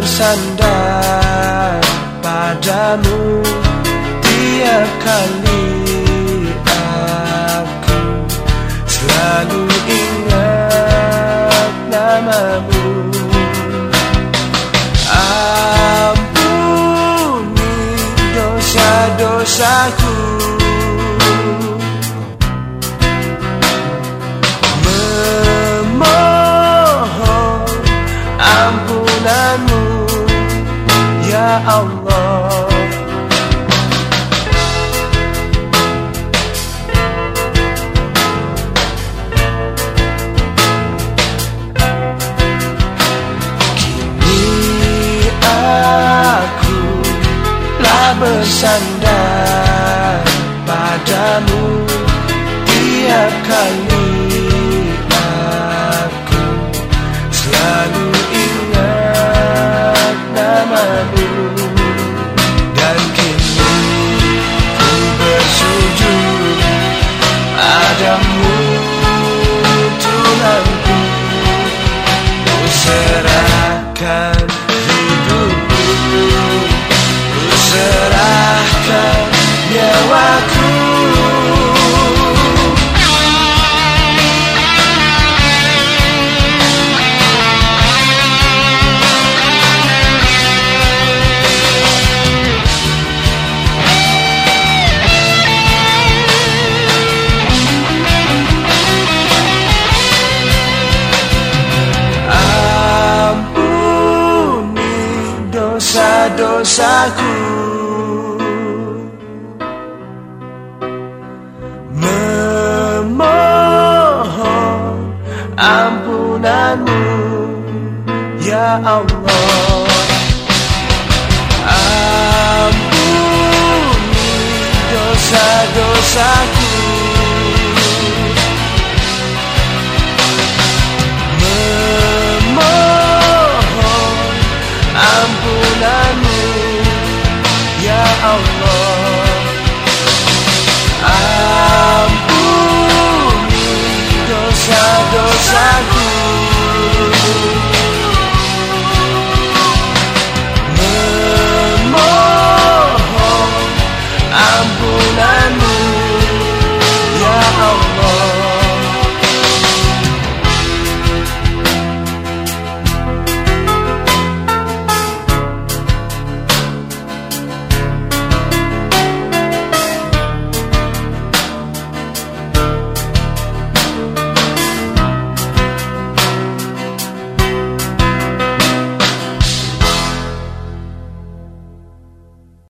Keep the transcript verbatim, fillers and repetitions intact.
bersandar padamu tiap kali aku selalu ingat namamu. Ampuni dosa-dosaku, memohon ampunanmu ya Allah. Kini aku telah bersandar padamu tiap kali aku selalu ingat namamu. Dan kini ku bersujud padamu Tuhanku, ku serahkan hidupku, ku serahkan nyawaku. Dosa-dosaku, memohon ampunanmu ya Allah. Ampuni dosa-dosaku, ampunanmu ya Allah.